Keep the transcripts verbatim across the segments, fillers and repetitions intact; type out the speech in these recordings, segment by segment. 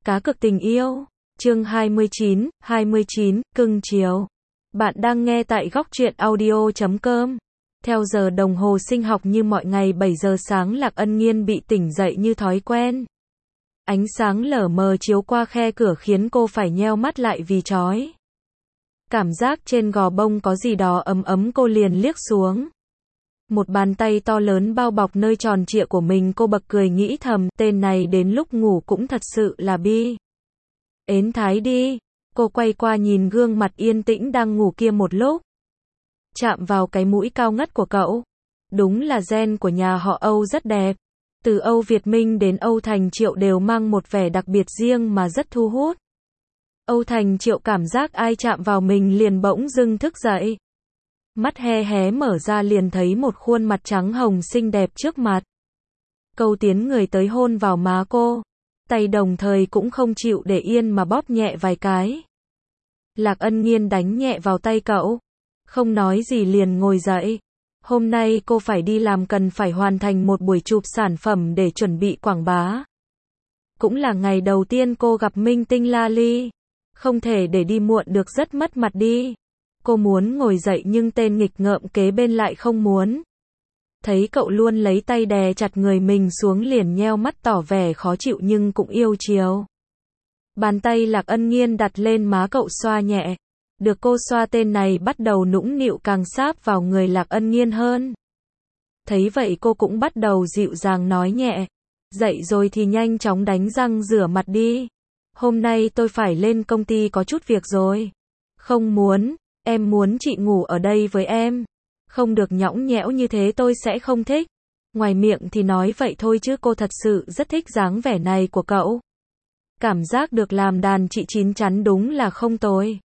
Cá cược tình yêu. Chương hai mươi chín, hai mươi chín, cưng chiều. Bạn đang nghe tại góc truyện audio chấm com. Theo giờ đồng hồ sinh học như mọi ngày bảy giờ sáng, Lạc Ân Nghiên bị tỉnh dậy như thói quen. Ánh sáng lờ mờ chiếu qua khe cửa khiến cô phải nheo mắt lại vì chói. Cảm giác trên gò bông có gì đó ấm ấm, cô liền liếc xuống. Một bàn tay to lớn bao bọc nơi tròn trịa của mình, cô bật cười nghĩ thầm, tên này đến lúc ngủ cũng thật sự là bi. Ến thái đi. Cô quay qua nhìn gương mặt yên tĩnh đang ngủ kia một lúc. Chạm vào cái mũi cao ngất của cậu. Đúng là gen của nhà họ Âu rất đẹp. Từ Âu Việt Minh đến Âu Thành Triệu đều mang một vẻ đặc biệt riêng mà rất thu hút. Âu Thành Triệu cảm giác ai chạm vào mình liền bỗng dưng thức dậy. Mắt hé hé mở ra liền thấy một khuôn mặt trắng hồng xinh đẹp trước mặt. Câu tiến người tới hôn vào má cô. Tay đồng thời cũng không chịu để yên mà bóp nhẹ vài cái. Lạc Ân Nghiên đánh nhẹ vào tay cậu. Không nói gì liền ngồi dậy. Hôm nay cô phải đi làm, cần phải hoàn thành một buổi chụp sản phẩm để chuẩn bị quảng bá. Cũng là ngày đầu tiên cô gặp minh tinh La Ly. Không thể để đi muộn được, rất mất mặt đi. Cô muốn ngồi dậy nhưng tên nghịch ngợm kế bên lại không muốn. Thấy cậu luôn lấy tay đè chặt người mình xuống liền nheo mắt tỏ vẻ khó chịu nhưng cũng yêu chiều. Bàn tay Lạc Ân Nghiên đặt lên má cậu xoa nhẹ. Được cô xoa, tên này bắt đầu nũng nịu càng sáp vào người Lạc Ân Nghiên hơn. Thấy vậy cô cũng bắt đầu dịu dàng nói nhẹ. Dậy rồi thì nhanh chóng đánh răng rửa mặt đi. Hôm nay tôi phải lên công ty có chút việc rồi. Không muốn, em muốn chị ngủ ở đây với em. Không được nhõng nhẽo như thế, tôi sẽ không thích. Ngoài miệng thì nói vậy thôi chứ cô thật sự rất thích dáng vẻ này của cậu. Cảm giác được làm đàn chị chín chắn đúng là không tồi.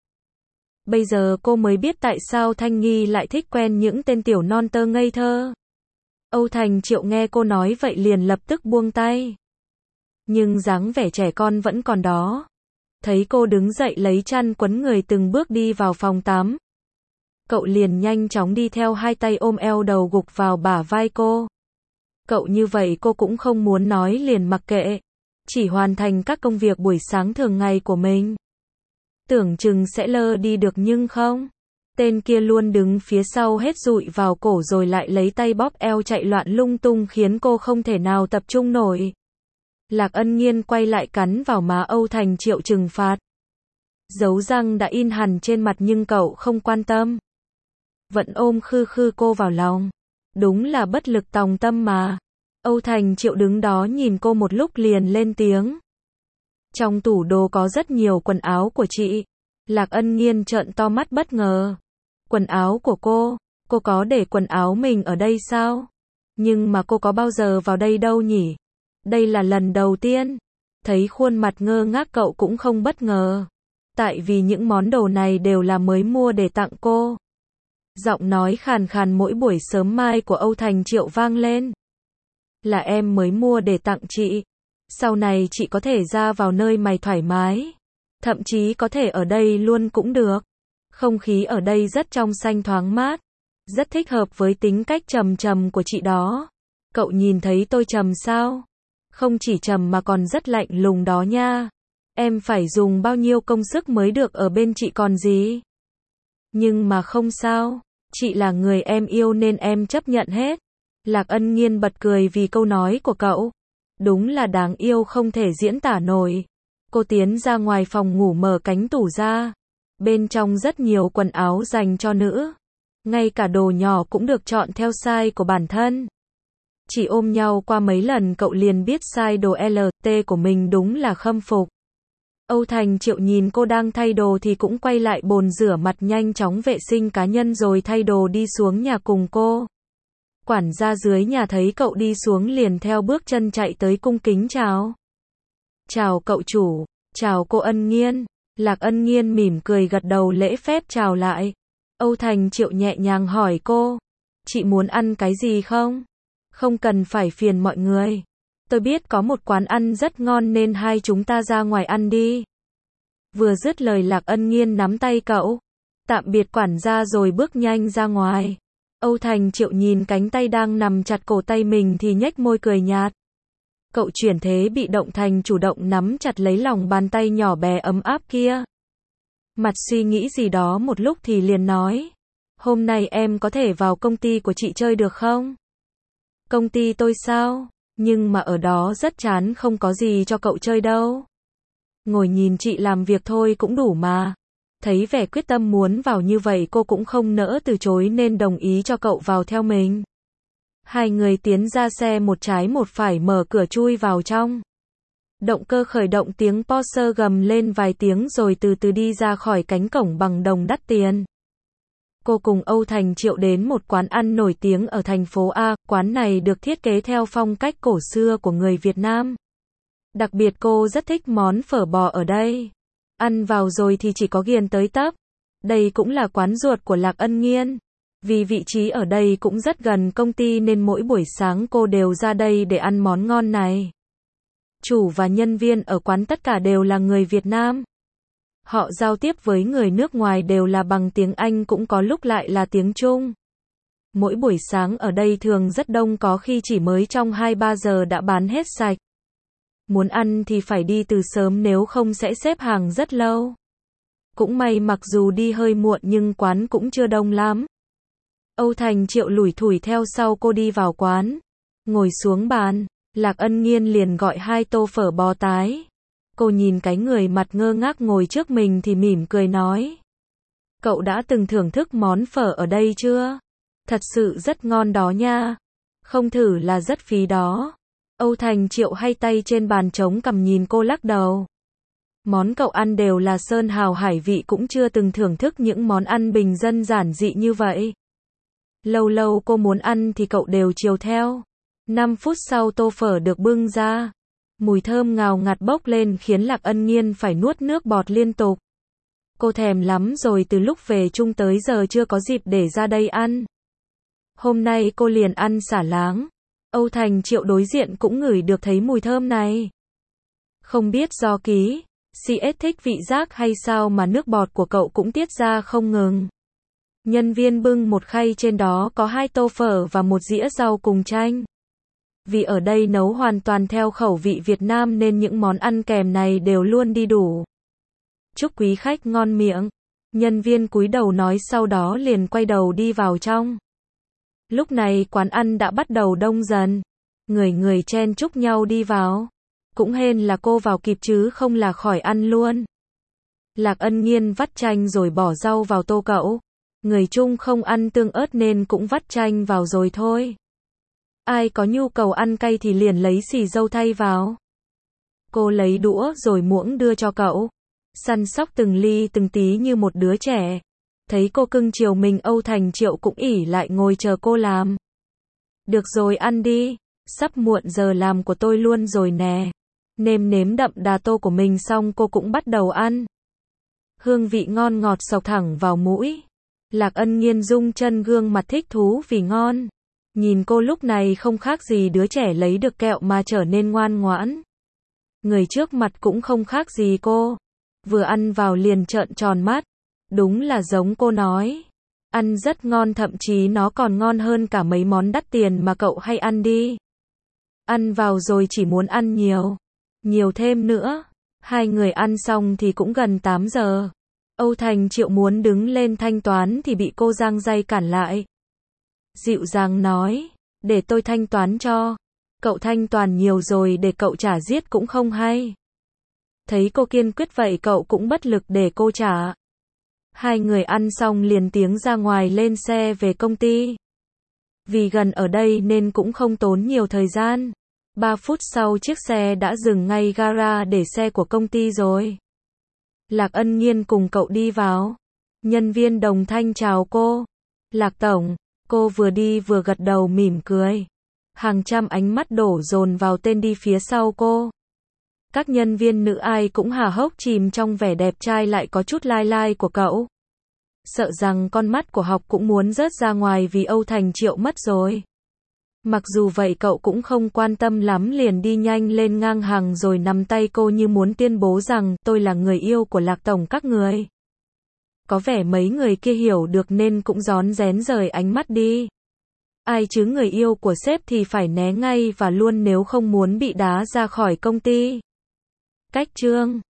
Bây giờ cô mới biết tại sao Thanh Nghi lại thích quen những tên tiểu non tơ ngây thơ. Âu Thành Triệu nghe cô nói vậy liền lập tức buông tay. Nhưng dáng vẻ trẻ con vẫn còn đó. Thấy cô đứng dậy lấy chăn quấn người từng bước đi vào phòng tắm. Cậu liền nhanh chóng đi theo, hai tay ôm eo đầu gục vào bả vai cô. Cậu như vậy cô cũng không muốn nói liền mặc kệ. Chỉ hoàn thành các công việc buổi sáng thường ngày của mình. Tưởng chừng sẽ lơ đi được nhưng không. Tên kia luôn đứng phía sau hết dụi vào cổ rồi lại lấy tay bóp eo chạy loạn lung tung khiến cô không thể nào tập trung nổi. Lạc Ân Nghiên quay lại cắn vào má Âu Thành Triệu trừng phạt. Dấu răng đã in hẳn trên mặt nhưng cậu không quan tâm. Vẫn ôm khư khư cô vào lòng. Đúng là bất lực tòng tâm mà. Âu Thành Triệu đứng đó nhìn cô một lúc liền lên tiếng. Trong tủ đồ có rất nhiều quần áo của chị. Lạc Ân Nghiên trợn to mắt bất ngờ. Quần áo của cô? Cô có để quần áo mình ở đây sao? Nhưng mà cô có bao giờ vào đây đâu nhỉ? Đây là lần đầu tiên. Thấy khuôn mặt ngơ ngác cậu cũng không bất ngờ. Tại vì những món đồ này đều là mới mua để tặng cô. Giọng nói khàn khàn mỗi buổi sớm mai của Âu Thành Triệu vang lên. Là em mới mua để tặng chị. Sau này chị có thể ra vào nơi mày thoải mái. Thậm chí có thể ở đây luôn cũng được. Không khí ở đây rất trong xanh thoáng mát. Rất thích hợp với tính cách trầm trầm của chị đó. Cậu nhìn thấy tôi trầm sao? Không chỉ trầm mà còn rất lạnh lùng đó nha. Em phải dùng bao nhiêu công sức mới được ở bên chị còn gì. Nhưng mà không sao. Chị là người em yêu nên em chấp nhận hết. Lạc Ân Nghiên bật cười vì câu nói của cậu. Đúng là đáng yêu không thể diễn tả nổi. Cô tiến ra ngoài phòng ngủ mở cánh tủ ra. Bên trong rất nhiều quần áo dành cho nữ. Ngay cả đồ nhỏ cũng được chọn theo size của bản thân. Chỉ ôm nhau qua mấy lần cậu liền biết size đồ L T của mình, đúng là khâm phục. Âu Thành Triệu nhìn cô đang thay đồ thì cũng quay lại bồn rửa mặt nhanh chóng vệ sinh cá nhân rồi thay đồ đi xuống nhà cùng cô. Quản gia dưới nhà thấy cậu đi xuống liền theo bước chân chạy tới cung kính chào. Chào cậu chủ, chào cô Ân Nghiên. Lạc Ân Nghiên mỉm cười gật đầu lễ phép chào lại. Âu Thành Triệu nhẹ nhàng hỏi cô. Chị muốn ăn cái gì không? Không cần phải phiền mọi người. Tôi biết có một quán ăn rất ngon nên hai chúng ta ra ngoài ăn đi. Vừa dứt lời Lạc Ân Nghiên nắm tay cậu. Tạm biệt quản gia rồi bước nhanh ra ngoài. Âu Thành Triệu nhìn cánh tay đang nằm chặt cổ tay mình thì nhếch môi cười nhạt. Cậu chuyển thế bị động thành chủ động nắm chặt lấy lòng bàn tay nhỏ bé ấm áp kia. Mặt suy nghĩ gì đó một lúc thì liền nói. Hôm nay em có thể vào công ty của chị chơi được không? Công ty tôi sao? Nhưng mà ở đó rất chán, không có gì cho cậu chơi đâu. Ngồi nhìn chị làm việc thôi cũng đủ mà. Thấy vẻ quyết tâm muốn vào như vậy cô cũng không nỡ từ chối nên đồng ý cho cậu vào theo mình. Hai người tiến ra xe một trái một phải mở cửa chui vào trong. Động cơ khởi động, tiếng Porsche gầm lên vài tiếng rồi từ từ đi ra khỏi cánh cổng bằng đồng đắt tiền. Cô cùng Âu Thành Triệu đến một quán ăn nổi tiếng ở thành phố A, quán này được thiết kế theo phong cách cổ xưa của người Việt Nam. Đặc biệt cô rất thích món phở bò ở đây. Ăn vào rồi thì chỉ có ghiền tới tấp. Đây cũng là quán ruột của Lạc Ân Nghiên. Vì vị trí ở đây cũng rất gần công ty nên mỗi buổi sáng cô đều ra đây để ăn món ngon này. Chủ và nhân viên ở quán tất cả đều là người Việt Nam. Họ giao tiếp với người nước ngoài đều là bằng tiếng Anh, cũng có lúc lại là tiếng Trung. Mỗi buổi sáng ở đây thường rất đông, có khi chỉ mới trong hai ba giờ đã bán hết sạch. Muốn ăn thì phải đi từ sớm, nếu không sẽ xếp hàng rất lâu. Cũng may mặc dù đi hơi muộn nhưng quán cũng chưa đông lắm. Âu Thành Triệu lủi thủi theo sau cô đi vào quán. Ngồi xuống bàn, Lạc Ân Nghiên liền gọi hai tô phở bò tái. Cô nhìn cái người mặt ngơ ngác ngồi trước mình thì mỉm cười nói. Cậu đã từng thưởng thức món phở ở đây chưa? Thật sự rất ngon đó nha. Không thử là rất phí đó. Âu Thành Triệu hay tay trên bàn trống cằm nhìn cô lắc đầu. Món cậu ăn đều là sơn hào hải vị, cũng chưa từng thưởng thức những món ăn bình dân giản dị như vậy. Lâu lâu cô muốn ăn thì cậu đều chiều theo. năm phút sau tô phở được bưng ra. Mùi thơm ngào ngạt bốc lên khiến Lạc Ân Nghiên phải nuốt nước bọt liên tục. Cô thèm lắm rồi, từ lúc về chung tới giờ chưa có dịp để ra đây ăn. Hôm nay cô liền ăn xả láng. Âu Thành Triệu đối diện cũng ngửi được thấy mùi thơm này. Không biết do ký xê ét thích vị giác hay sao mà nước bọt của cậu cũng tiết ra không ngừng. Nhân viên bưng một khay, trên đó có hai tô phở và một dĩa rau cùng chanh. Vì ở đây nấu hoàn toàn theo khẩu vị Việt Nam nên những món ăn kèm này đều luôn đi đủ. Chúc quý khách ngon miệng. Nhân viên cúi đầu nói, sau đó liền quay đầu đi vào trong. Lúc này quán ăn đã bắt đầu đông dần. Người người chen chúc nhau đi vào. Cũng hên là cô vào kịp chứ không là khỏi ăn luôn. Lạc Ân Nghiên vắt chanh rồi bỏ rau vào tô cậu. Người Trung không ăn tương ớt nên cũng vắt chanh vào rồi thôi. Ai có nhu cầu ăn cay thì liền lấy xì dâu thay vào. Cô lấy đũa rồi muỗng đưa cho cậu. Săn sóc từng ly từng tí như một đứa trẻ. Thấy cô cưng chiều mình, Âu Thành Triệu cũng ỉ lại ngồi chờ cô làm. Được rồi, ăn đi. Sắp muộn giờ làm của tôi luôn rồi nè. Nêm nếm đậm đà tô của mình xong cô cũng bắt đầu ăn. Hương vị ngon ngọt xộc thẳng vào mũi. Lạc Ân Nghiên rung chân, gương mặt thích thú vì ngon. Nhìn cô lúc này không khác gì đứa trẻ lấy được kẹo mà trở nên ngoan ngoãn. Người trước mặt cũng không khác gì cô. Vừa ăn vào liền trợn tròn mắt. Đúng là giống cô nói. Ăn rất ngon, thậm chí nó còn ngon hơn cả mấy món đắt tiền mà cậu hay ăn đi. Ăn vào rồi chỉ muốn ăn nhiều. Nhiều thêm nữa. Hai người ăn xong thì cũng gần tám giờ. Âu Thành Triệu muốn đứng lên thanh toán thì bị cô giang tay cản lại. Dịu dàng nói, để tôi thanh toán cho. Cậu thanh toán nhiều rồi để cậu trả giết cũng không hay. Thấy cô kiên quyết vậy cậu cũng bất lực để cô trả. Hai người ăn xong liền tiếng ra ngoài lên xe về công ty. Vì gần ở đây nên cũng không tốn nhiều thời gian. Ba phút sau chiếc xe đã dừng ngay gara để xe của công ty rồi. Lạc Ân Nghiên cùng cậu đi vào. Nhân viên đồng thanh chào cô. Lạc tổng. Cô vừa đi vừa gật đầu mỉm cười. Hàng trăm ánh mắt đổ dồn vào tên đi phía sau cô. Các nhân viên nữ ai cũng há hốc chìm trong vẻ đẹp trai lại có chút lai lai của cậu. Sợ rằng con mắt của học cũng muốn rớt ra ngoài vì Âu Thành Triệu mất rồi. Mặc dù vậy cậu cũng không quan tâm lắm, liền đi nhanh lên ngang hàng rồi nắm tay cô như muốn tuyên bố rằng tôi là người yêu của Lạc tổng các người. Có vẻ mấy người kia hiểu được nên cũng rón rén rời ánh mắt đi. Ai chứ người yêu của sếp thì phải né ngay và luôn nếu không muốn bị đá ra khỏi công ty. Cách chương